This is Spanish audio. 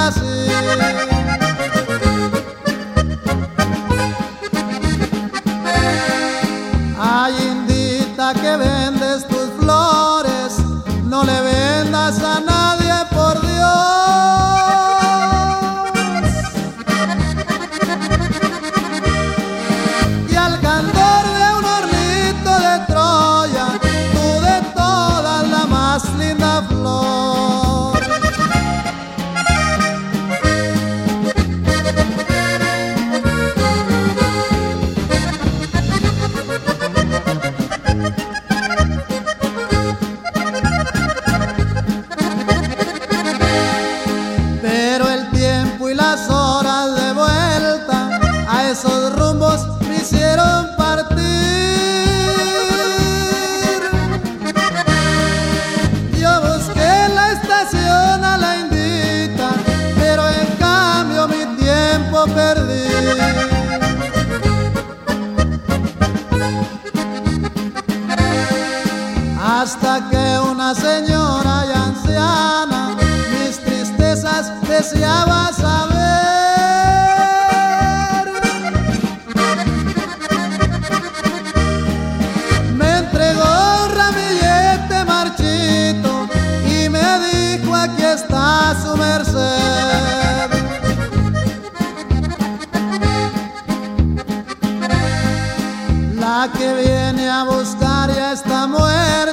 así. Ay, indita, que vendes tus flores, no le vendas a nadie, por Dios. Y al candor de un hornito de Troya, tú de todas la más linda flor. Pero el tiempo y las horas de vuelta a esos rumbos me hicieron partir. Yo busqué en la estación a la indita, pero en cambio mi tiempo perdí. Hasta que una señora ya anciana mis tristezas deseaba saber. Me entregó un ramillete marchito y me dijo: aquí está su merced. La que viene a buscar ya está muerta,